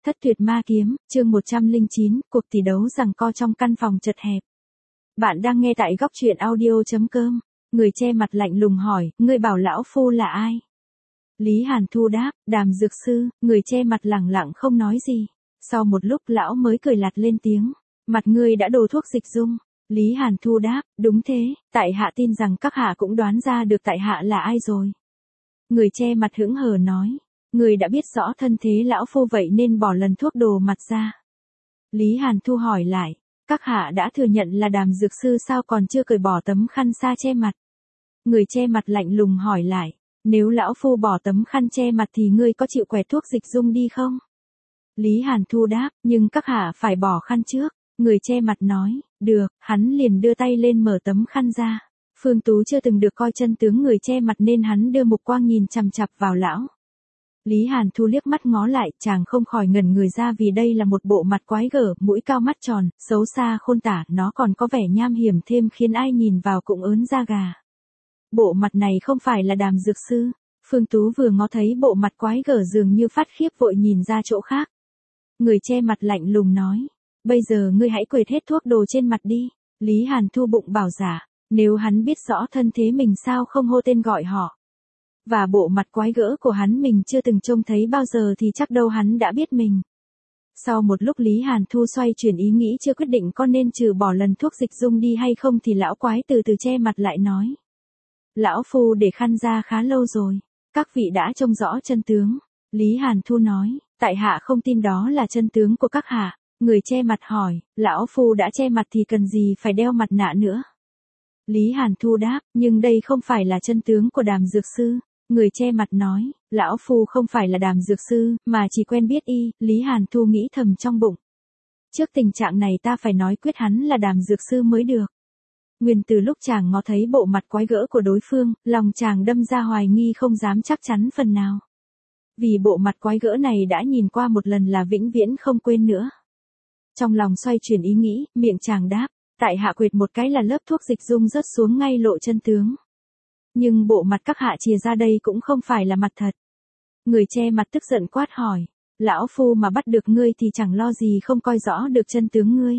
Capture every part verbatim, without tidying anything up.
Thất tuyệt ma kiếm, chương một trăm lẻ chín, cuộc tỷ đấu giằng co trong căn phòng chật hẹp. Bạn đang nghe tại góc truyện audio chấm com. Người che mặt lạnh lùng hỏi, ngươi bảo lão phu là ai? Lý Hàn Thu đáp, Đàm Dược Sư. Người che mặt lẳng lặng không nói gì. Sau một lúc lão mới cười lạt lên tiếng, mặt ngươi đã đổ thuốc dịch dung. Lý Hàn Thu đáp, đúng thế, tại hạ tin rằng các hạ cũng đoán ra được tại hạ là ai rồi. Người che mặt hững hờ nói, người đã biết rõ thân thế lão phu vậy nên bỏ lần thuốc đồ mặt ra. Lý Hàn Thu hỏi lại, các hạ đã thừa nhận là Đàm Dược Sư sao còn chưa cởi bỏ tấm khăn sa che mặt? Người che mặt lạnh lùng hỏi lại, nếu lão phu bỏ tấm khăn che mặt thì ngươi có chịu quẹt thuốc dịch dung đi không? Lý Hàn Thu đáp, nhưng các hạ phải bỏ khăn trước. Người che mặt nói, được, hắn liền đưa tay lên mở tấm khăn ra. Phương Tú chưa từng được coi chân tướng người che mặt nên hắn đưa mục quang nhìn chằm chằm vào lão. Lý Hàn Thu liếc mắt ngó lại, chàng không khỏi ngẩn người ra vì đây là một bộ mặt quái gở, mũi cao mắt tròn, xấu xa khôn tả, nó còn có vẻ nham hiểm thêm khiến ai nhìn vào cũng ớn da gà. Bộ mặt này không phải là Đàm Dược Sư. Phương Tú vừa ngó thấy bộ mặt quái gở dường như phát khiếp vội nhìn ra chỗ khác. Người che mặt lạnh lùng nói, bây giờ ngươi hãy quệt hết thuốc đồ trên mặt đi. Lý Hàn Thu bụng bảo giả, nếu hắn biết rõ thân thế mình sao không hô tên gọi họ. Và bộ mặt quái gỡ của hắn mình chưa từng trông thấy bao giờ thì chắc đâu hắn đã biết mình. Sau một lúc Lý Hàn Thu xoay chuyển ý nghĩ chưa quyết định có nên trừ bỏ lần thuốc dịch dung đi hay không thì lão quái từ từ che mặt lại nói. Lão phu để khăn ra khá lâu rồi, các vị đã trông rõ chân tướng. Lý Hàn Thu nói, tại hạ không tin đó là chân tướng của các hạ. Người che mặt hỏi, lão phu đã che mặt thì cần gì phải đeo mặt nạ nữa? Lý Hàn Thu đáp, nhưng đây không phải là chân tướng của Đàm Dược Sư. Người che mặt nói, lão phu không phải là Đàm Dược Sư, mà chỉ quen biết y. Lý Hàn Thu nghĩ thầm trong bụng. Trước tình trạng này ta phải nói quyết hắn là Đàm Dược Sư mới được. Nguyên từ lúc chàng ngó thấy bộ mặt quái gỡ của đối phương, lòng chàng đâm ra hoài nghi không dám chắc chắn phần nào. Vì bộ mặt quái gỡ này đã nhìn qua một lần là vĩnh viễn không quên nữa. Trong lòng xoay chuyển ý nghĩ, miệng chàng đáp, tại hạ quệt một cái là lớp thuốc dịch dung rớt xuống ngay lộ chân tướng. Nhưng bộ mặt các hạ chìa ra đây cũng không phải là mặt thật. Người che mặt tức giận quát hỏi, lão phu mà bắt được ngươi thì chẳng lo gì không coi rõ được chân tướng ngươi.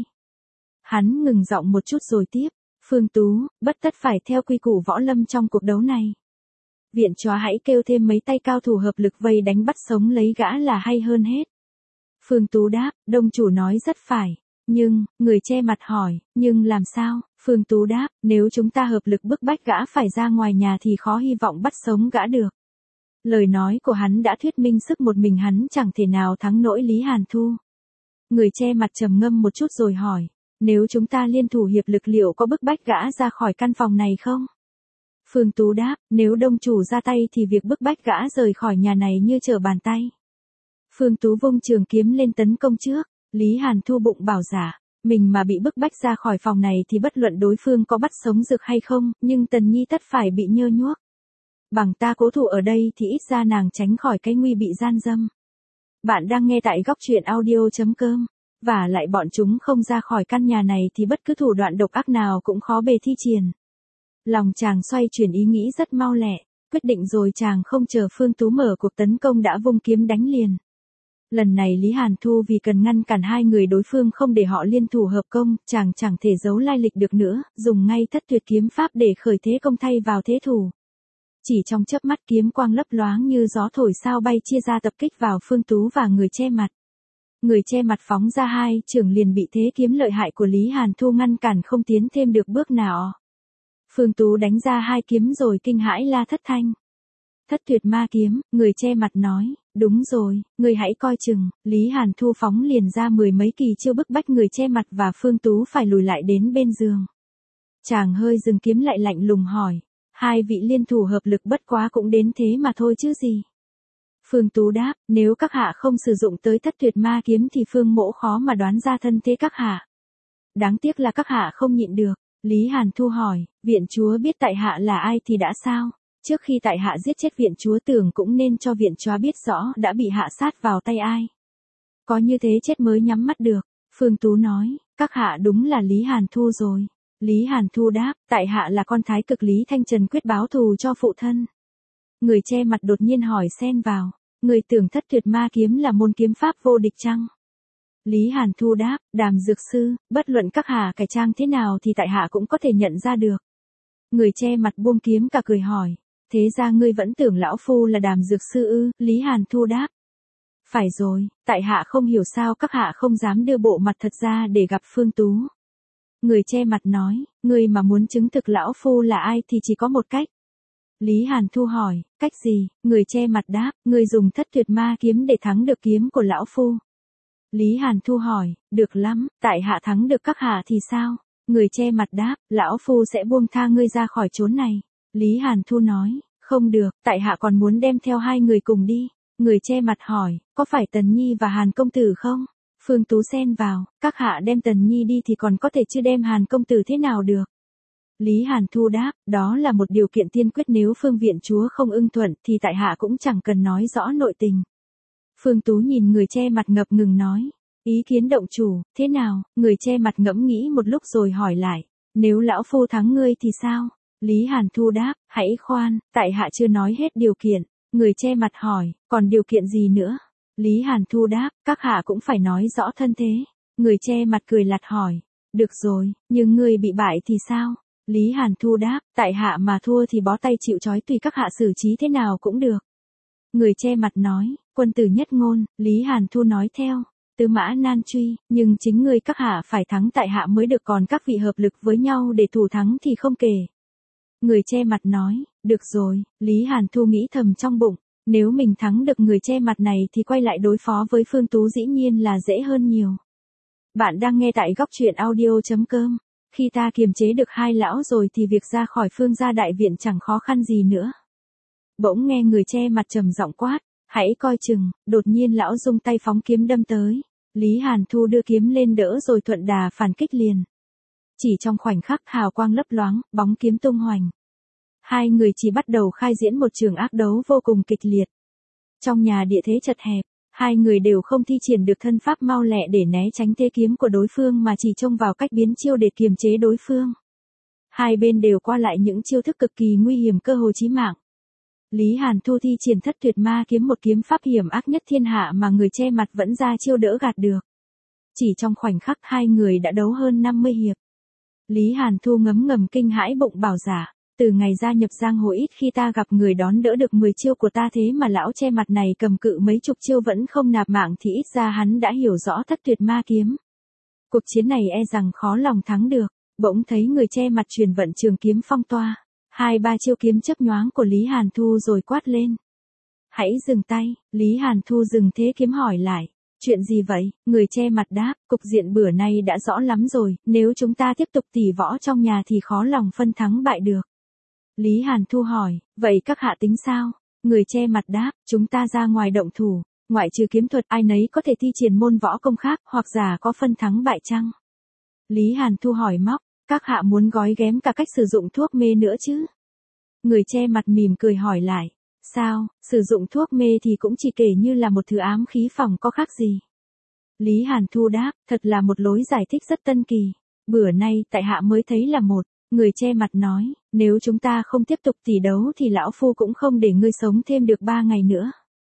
Hắn ngừng giọng một chút rồi tiếp, Phương Tú, bất tất phải theo quy củ võ lâm trong cuộc đấu này. Viện chó hãy kêu thêm mấy tay cao thủ hợp lực vây đánh bắt sống lấy gã là hay hơn hết. Phương Tú đáp, đông chủ nói rất phải. Nhưng, người che mặt hỏi, nhưng làm sao? Phương Tú đáp, nếu chúng ta hợp lực bức bách gã phải ra ngoài nhà thì khó hy vọng bắt sống gã được. Lời nói của hắn đã thuyết minh sức một mình hắn chẳng thể nào thắng nổi Lý Hàn Thu. Người che mặt trầm ngâm một chút rồi hỏi, nếu chúng ta liên thủ hiệp lực liệu có bức bách gã ra khỏi căn phòng này không? Phương Tú đáp, nếu đông chủ ra tay thì việc bức bách gã rời khỏi nhà này như trở bàn tay. Phương Tú vung trường kiếm lên tấn công trước. Lý Hàn Thu bụng bảo giả, mình mà bị bức bách ra khỏi phòng này thì bất luận đối phương có bắt sống Dược hay không, nhưng Tần Nhi tất phải bị nhơ nhuốc. Bằng ta cố thủ ở đây thì ít ra nàng tránh khỏi cái nguy bị gian dâm. Bạn đang nghe tại góc truyện audio chấm com. Và lại bọn chúng không ra khỏi căn nhà này thì bất cứ thủ đoạn độc ác nào cũng khó bề thi triển. Lòng chàng xoay chuyển ý nghĩ rất mau lẹ, quyết định rồi chàng không chờ Phương Tú mở cuộc tấn công đã vung kiếm đánh liền. Lần này Lý Hàn Thu vì cần ngăn cản hai người đối phương không để họ liên thủ hợp công, chàng chẳng thể giấu lai lịch được nữa, dùng ngay thất tuyệt kiếm pháp để khởi thế công thay vào thế thủ. Chỉ trong chớp mắt kiếm quang lấp loáng như gió thổi sao bay chia ra tập kích vào Phương Tú và người che mặt. Người che mặt phóng ra hai chưởng liền bị thế kiếm lợi hại của Lý Hàn Thu ngăn cản không tiến thêm được bước nào. Phương Tú đánh ra hai kiếm rồi kinh hãi la thất thanh. Thất tuyệt ma kiếm, người che mặt nói, đúng rồi, người hãy coi chừng. Lý Hàn Thu phóng liền ra mười mấy kỳ chiêu bức bách người che mặt và Phương Tú phải lùi lại đến bên giường. Chàng hơi dừng kiếm lại lạnh lùng hỏi, hai vị liên thủ hợp lực bất quá cũng đến thế mà thôi chứ gì. Phương Tú đáp, nếu các hạ không sử dụng tới thất tuyệt ma kiếm thì Phương mỗ khó mà đoán ra thân thế các hạ. Đáng tiếc là các hạ không nhịn được. Lý Hàn Thu hỏi, viện chúa biết tại hạ là ai thì đã sao? Trước khi tại hạ giết chết viện chúa tưởng cũng nên cho viện chúa biết rõ đã bị hạ sát vào tay ai. Có như thế chết mới nhắm mắt được. Phương Tú nói, các hạ đúng là Lý Hàn Thu rồi. Lý Hàn Thu đáp, tại hạ là con thái cực Lý Thanh Trần quyết báo thù cho phụ thân. Người che mặt đột nhiên hỏi xen vào, Người tưởng thất tuyệt ma kiếm là môn kiếm pháp vô địch chăng? Lý Hàn Thu đáp, Đàm dược sư, bất luận các hạ cải trang thế nào thì tại hạ cũng có thể nhận ra được. Người che mặt buông kiếm cả cười hỏi, thế ra ngươi vẫn tưởng lão phu là Đàm dược sư ư? Lý Hàn Thu đáp, phải rồi, tại hạ không hiểu sao các hạ không dám đưa bộ mặt thật ra để gặp Phương Tú. Người che mặt nói, ngươi mà muốn chứng thực lão phu là ai thì chỉ có một cách. Lý Hàn Thu hỏi, cách gì? Người che mặt đáp, ngươi dùng thất tuyệt ma kiếm để thắng được kiếm của lão phu. Lý Hàn Thu hỏi, được lắm, tại hạ thắng được các hạ thì sao? Người che mặt đáp, lão phu sẽ buông tha ngươi ra khỏi chốn này. Lý Hàn Thu nói, không được, tại hạ còn muốn đem theo hai người cùng đi. Người che mặt hỏi, có phải Tần Nhi và Hàn công tử không? Phương Tú xen vào, các hạ đem Tần Nhi đi thì còn có thể chứ đem Hàn công tử thế nào được? Lý Hàn Thu đáp, đó là một điều kiện tiên quyết, nếu Phương viện chúa không ưng thuận thì tại hạ cũng chẳng cần nói rõ nội tình. Phương Tú nhìn người che mặt ngập ngừng nói, ý kiến động chủ, thế nào? Người che mặt ngẫm nghĩ một lúc rồi hỏi lại, nếu lão phu thắng ngươi thì sao? Lý Hàn Thu đáp, hãy khoan, tại hạ chưa nói hết điều kiện. Người che mặt hỏi, còn điều kiện gì nữa? Lý Hàn Thu đáp, các hạ cũng phải nói rõ thân thế. Người che mặt cười lạt hỏi, được rồi, nhưng ngươi bị bại thì sao? Lý Hàn Thu đáp, tại hạ mà thua thì bó tay chịu trói, tùy các hạ xử trí thế nào cũng được. Người che mặt nói, quân tử nhất ngôn. Lý Hàn Thu nói theo, tư mã nan truy, nhưng chính ngươi các hạ phải thắng tại hạ mới được, còn các vị hợp lực với nhau để thủ thắng thì không kể. Người che mặt nói, được rồi. Lý Hàn Thu nghĩ thầm trong bụng, nếu mình thắng được người che mặt này thì quay lại đối phó với Phương Tú dĩ nhiên là dễ hơn nhiều. Bạn đang nghe tại góc truyện audio chấm com. Khi ta kiềm chế được hai lão rồi thì việc ra khỏi Phương gia đại viện chẳng khó khăn gì nữa. Bỗng nghe người che mặt trầm giọng quát, hãy coi chừng. Đột nhiên lão dùng tay phóng kiếm đâm tới. Lý Hàn Thu đưa kiếm lên đỡ rồi thuận đà phản kích liền. Chỉ trong khoảnh khắc hào quang lấp loáng, bóng kiếm tung hoành. Hai người chỉ bắt đầu khai diễn một trường ác đấu vô cùng kịch liệt. Trong nhà địa thế chật hẹp, hai người đều không thi triển được thân pháp mau lẹ để né tránh thế kiếm của đối phương mà chỉ trông vào cách biến chiêu để kiềm chế đối phương. Hai bên đều qua lại những chiêu thức cực kỳ nguy hiểm, cơ hồ chí mạng. Lý Hàn Thu thi triển thất tuyệt ma kiếm, một kiếm pháp hiểm ác nhất thiên hạ mà người che mặt vẫn ra chiêu đỡ gạt được. Chỉ trong khoảnh khắc hai người đã đấu hơn năm mươi hiệp. Lý Hàn Thu ngấm ngầm kinh hãi bụng bảo giả, từ ngày gia nhập giang hồ ít khi ta gặp người đón đỡ được mười chiêu của ta, thế mà lão che mặt này cầm cự mấy chục chiêu vẫn không nạp mạng thì ít ra hắn đã hiểu rõ thất tuyệt ma kiếm. Cuộc chiến này e rằng khó lòng thắng được. Bỗng thấy người che mặt truyền vận trường kiếm phong toa, hai ba chiêu kiếm chớp nhoáng của Lý Hàn Thu rồi quát lên, hãy dừng tay. Lý Hàn Thu dừng thế kiếm hỏi lại, chuyện gì vậy? Người che mặt đáp, cục diện bữa nay đã rõ lắm rồi, nếu chúng ta tiếp tục tỉ võ trong nhà thì khó lòng phân thắng bại được. Lý Hàn Thu hỏi, vậy các hạ tính sao? Người che mặt đáp, chúng ta ra ngoài động thủ, ngoại trừ kiếm thuật ai nấy có thể thi triển môn võ công khác, hoặc giả có phân thắng bại chăng? Lý Hàn Thu hỏi móc, các hạ muốn gói ghém cả cách sử dụng thuốc mê nữa chứ? Người che mặt mỉm cười hỏi lại, sao, sử dụng thuốc mê thì cũng chỉ kể như là một thứ ám khí phòng, có khác gì? Lý Hàn Thu đáp, thật là một lối giải thích rất tân kỳ. Bữa nay tại hạ mới thấy là một. Người che mặt nói, nếu chúng ta không tiếp tục tỉ đấu thì lão phu cũng không để ngươi sống thêm được ba ngày nữa.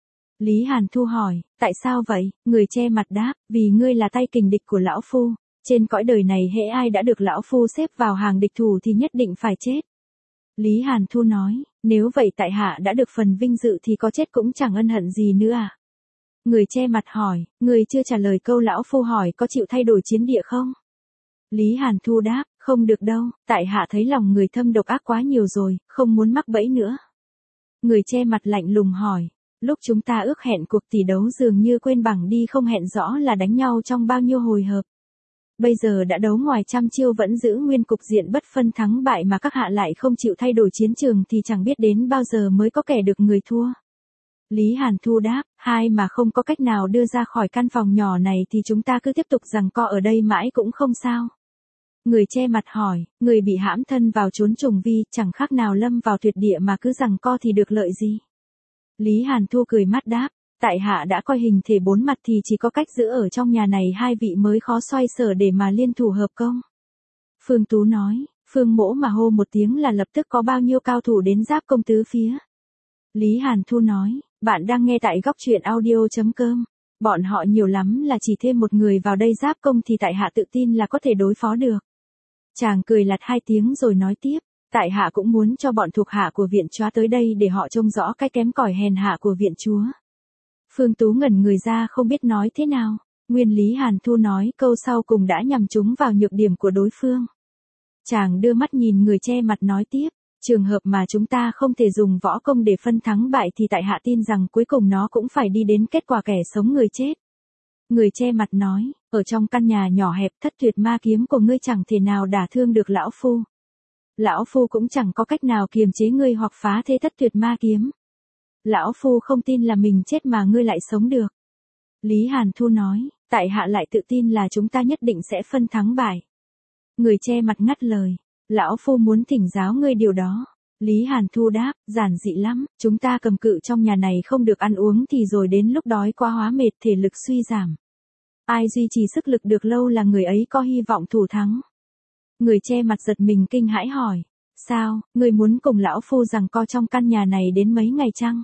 Lý Hàn Thu hỏi, tại sao vậy? Người che mặt đáp, vì ngươi là tay kình địch của lão phu. Trên cõi đời này hễ ai đã được lão phu xếp vào hàng địch thủ thì nhất định phải chết. Lý Hàn Thu nói, nếu vậy tại hạ đã được phần vinh dự thì có chết cũng chẳng ân hận gì nữa à? Người che mặt hỏi, người chưa trả lời câu lão phu hỏi có chịu thay đổi chiến địa không? Lý Hàn Thu đáp, không được đâu, tại hạ thấy lòng người thâm độc ác quá nhiều rồi, không muốn mắc bẫy nữa. Người che mặt lạnh lùng hỏi, lúc chúng ta ước hẹn cuộc tỷ đấu dường như quên bằng đi, không hẹn rõ là đánh nhau trong bao nhiêu hồi hợp. Bây giờ đã đấu ngoài trăm chiêu vẫn giữ nguyên cục diện bất phân thắng bại mà các hạ lại không chịu thay đổi chiến trường thì chẳng biết đến bao giờ mới có kẻ được người thua. Lý Hàn Thu đáp, hai mà không có cách nào đưa ra khỏi căn phòng nhỏ này thì chúng ta cứ tiếp tục giằng co ở đây mãi cũng không sao. Người che mặt hỏi, người bị hãm thân vào chốn trùng vi, chẳng khác nào lâm vào tuyệt địa mà cứ giằng co thì được lợi gì? Lý Hàn Thu cười mắt đáp, tại hạ đã coi hình thể bốn mặt thì chỉ có cách giữ ở trong nhà này hai vị mới khó xoay sở để mà liên thủ hợp công. Phương Tú nói, Phương Mỗ mà hô một tiếng là lập tức có bao nhiêu cao thủ đến giáp công tứ phía. Lý Hàn Thu nói, Bạn đang nghe tại góc truyện audio.com. Bọn họ nhiều lắm là chỉ thêm một người vào đây giáp công thì tại hạ tự tin là có thể đối phó được. Chàng cười lạt hai tiếng rồi nói tiếp. Tại hạ cũng muốn cho bọn thuộc hạ của viện chúa tới đây để họ trông rõ cái kém cỏi hèn hạ của viện chúa. Phương Tú ngẩn người ra không biết nói thế nào. Nguyên Lý Hàn Thu nói câu sau cùng đã nhằm trúng vào nhược điểm của đối phương. Chàng đưa mắt nhìn người che mặt nói tiếp. Trường hợp mà chúng ta không thể dùng võ công để phân thắng bại thì tại hạ tin rằng cuối cùng nó cũng phải đi đến kết quả kẻ sống người chết. Người che mặt nói, ở trong căn nhà nhỏ hẹp thất tuyệt ma kiếm của ngươi chẳng thể nào đả thương được lão phu. Lão phu cũng chẳng có cách nào kiềm chế ngươi hoặc phá thế thất tuyệt ma kiếm. Lão phu không tin là mình chết mà ngươi lại sống được. Lý Hàn Thu nói, tại hạ lại tự tin là chúng ta nhất định sẽ phân thắng bại. Người che mặt ngắt lời. Lão phu muốn thỉnh giáo ngươi điều đó. Lý Hàn Thu đáp, giản dị lắm, chúng ta cầm cự trong nhà này không được ăn uống thì rồi đến lúc đói quá hóa mệt thể lực suy giảm. Ai duy trì sức lực được lâu là người ấy có hy vọng thủ thắng. Người che mặt giật mình kinh hãi hỏi, sao, ngươi muốn cùng lão phu giằng co trong căn nhà này đến mấy ngày chăng?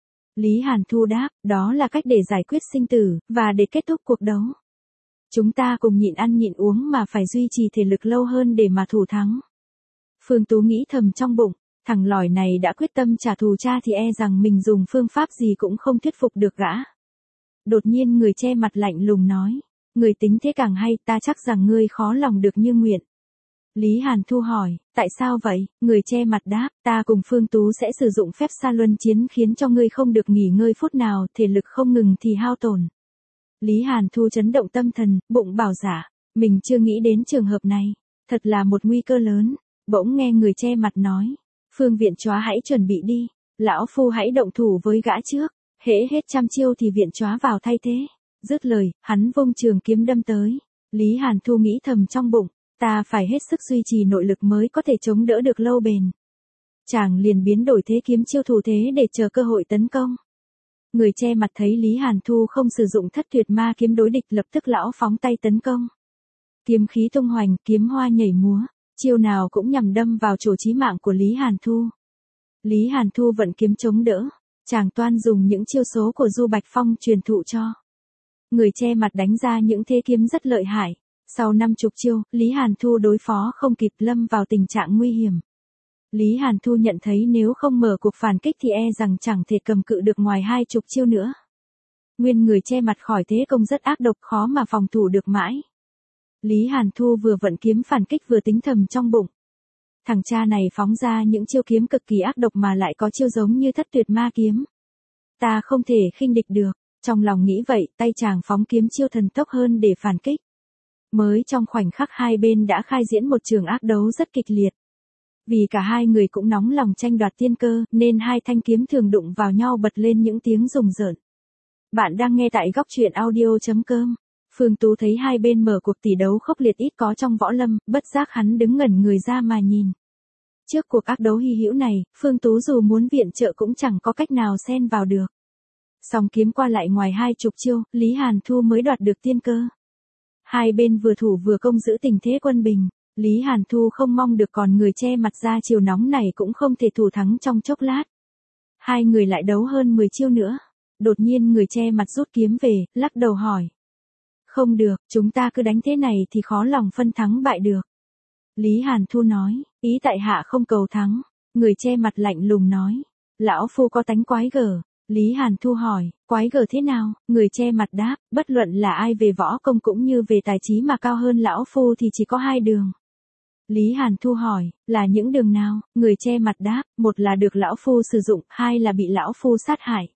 Lý Hàn Thu đáp, đó là cách để giải quyết sinh tử, và để kết thúc cuộc đấu. Chúng ta cùng nhịn ăn nhịn uống mà phải duy trì thể lực lâu hơn để mà thủ thắng. Phương Tú nghĩ thầm trong bụng, thằng lỏi này đã quyết tâm trả thù cha thì e rằng mình dùng phương pháp gì cũng không thuyết phục được gã. Đột nhiên người che mặt lạnh lùng nói, người tính thế càng hay, ta chắc rằng ngươi khó lòng được như nguyện. Lý Hàn Thu hỏi, tại sao vậy? Người che mặt đáp, ta cùng Phương Tú sẽ sử dụng phép sa luân chiến khiến cho ngươi không được nghỉ ngơi phút nào, thể lực không ngừng thì hao tổn. Lý Hàn Thu chấn động tâm thần, bụng bảo giả, mình chưa nghĩ đến trường hợp này, thật là một nguy cơ lớn. Bỗng nghe người che mặt nói, Phương viện chúa hãy chuẩn bị đi, lão phu hãy động thủ với gã trước, hễ hết trăm chiêu thì viện chúa vào thay thế. Dứt lời, hắn vung trường kiếm đâm tới. Lý Hàn Thu nghĩ thầm trong bụng, ta phải hết sức duy trì nội lực mới có thể chống đỡ được lâu bền. Chàng liền biến đổi thế kiếm chiêu thủ thế để chờ cơ hội tấn công. Người che mặt thấy Lý Hàn Thu không sử dụng thất tuyệt ma kiếm đối địch lập tức lão phóng tay tấn công. Kiếm khí tung hoành, kiếm hoa nhảy múa. Chiêu nào cũng nhằm đâm vào chỗ chí mạng của Lý Hàn Thu. Lý Hàn Thu vận kiếm chống đỡ, chàng toan dùng những chiêu số của Du Bạch Phong truyền thụ cho. Người che mặt đánh ra những thế kiếm rất lợi hại. Sau năm chục chiêu, Lý Hàn Thu đối phó không kịp lâm vào tình trạng nguy hiểm. Lý Hàn Thu nhận thấy nếu không mở cuộc phản kích thì e rằng chẳng thể cầm cự được ngoài hai chục chiêu nữa. Nguyên người che mặt khỏi thế công rất ác độc khó mà phòng thủ được mãi. Lý Hàn Thu vừa vận kiếm phản kích vừa tính thầm trong bụng. Thằng cha này phóng ra những chiêu kiếm cực kỳ ác độc mà lại có chiêu giống như thất tuyệt ma kiếm. Ta không thể khinh địch được, trong lòng nghĩ vậy tay chàng phóng kiếm chiêu thần tốc hơn để phản kích. Mới trong khoảnh khắc hai bên đã khai diễn một trường ác đấu rất kịch liệt. Vì cả hai người cũng nóng lòng tranh đoạt tiên cơ nên hai thanh kiếm thường đụng vào nhau bật lên những tiếng rùng rợn. Bạn đang nghe tại góc truyện audio.com. Phương Tú thấy hai bên mở cuộc tỷ đấu khốc liệt ít có trong võ lâm, bất giác hắn đứng ngẩn người ra mà nhìn. Trước cuộc ác đấu hy hữu này, Phương Tú dù muốn viện trợ cũng chẳng có cách nào xen vào được. Song kiếm qua lại ngoài hai chục chiêu, Lý Hàn Thu mới đoạt được tiên cơ. Hai bên vừa thủ vừa công giữ tình thế quân bình, Lý Hàn Thu không mong được còn người che mặt ra chiều nóng này cũng không thể thủ thắng trong chốc lát. Hai người lại đấu hơn mười chiêu nữa. Đột nhiên người che mặt rút kiếm về, lắc đầu hỏi. Không được, chúng ta cứ đánh thế này thì khó lòng phân thắng bại được. Lý Hàn Thu nói, ý tại hạ không cầu thắng. Người che mặt lạnh lùng nói, lão phu có tánh quái gở. Lý Hàn Thu hỏi, quái gở thế nào? Người che mặt đáp, bất luận là ai về võ công cũng như về tài trí mà cao hơn lão phu thì chỉ có hai đường. Lý Hàn Thu hỏi, là những đường nào? Người che mặt đáp, một là được lão phu sử dụng, hai là bị lão phu sát hại.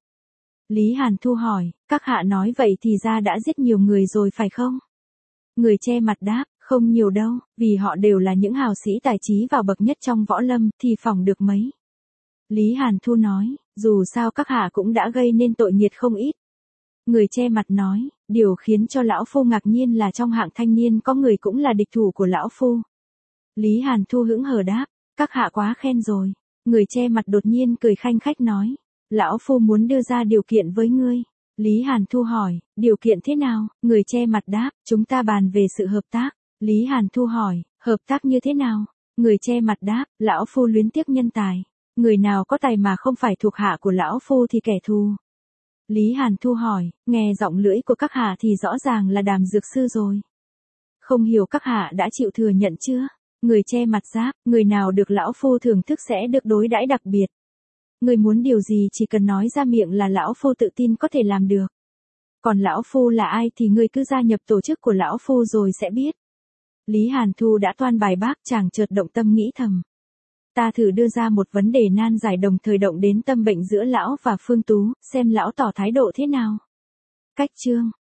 Lý Hàn Thu hỏi, các hạ nói vậy thì ra đã giết nhiều người rồi phải không? Người che mặt đáp, không nhiều đâu, vì họ đều là những hào sĩ tài trí vào bậc nhất trong võ lâm, thì phòng được mấy. Lý Hàn Thu nói, dù sao các hạ cũng đã gây nên tội nghiệt không ít. Người che mặt nói, điều khiến cho lão phu ngạc nhiên là trong hạng thanh niên có người cũng là địch thủ của lão phu. Lý Hàn Thu hững hờ đáp, các hạ quá khen rồi. Người che mặt đột nhiên cười khanh khách nói, lão phu muốn đưa ra điều kiện với ngươi. Lý Hàn Thu hỏi, điều kiện thế nào? Người che mặt đáp, chúng ta bàn về sự hợp tác. Lý Hàn Thu hỏi, hợp tác như thế nào? Người che mặt đáp, lão phu luyến tiếc nhân tài. Người nào có tài mà không phải thuộc hạ của lão phu thì kẻ thù. Lý Hàn Thu hỏi, nghe giọng lưỡi của các hạ thì rõ ràng là Đàm dược sư rồi. Không hiểu các hạ đã chịu thừa nhận chưa? Người che mặt giáp, người nào được lão phu thưởng thức sẽ được đối đãi đặc biệt. Người muốn điều gì chỉ cần nói ra miệng là lão phu tự tin có thể làm được. Còn lão phu là ai thì người cứ gia nhập tổ chức của lão phu rồi sẽ biết. Lý Hàn Thu đã toan bài bác, chàng chợt động tâm nghĩ thầm. Ta thử đưa ra một vấn đề nan giải đồng thời động đến tâm bệnh giữa lão và Phương Tú, xem lão tỏ thái độ thế nào. Cách chương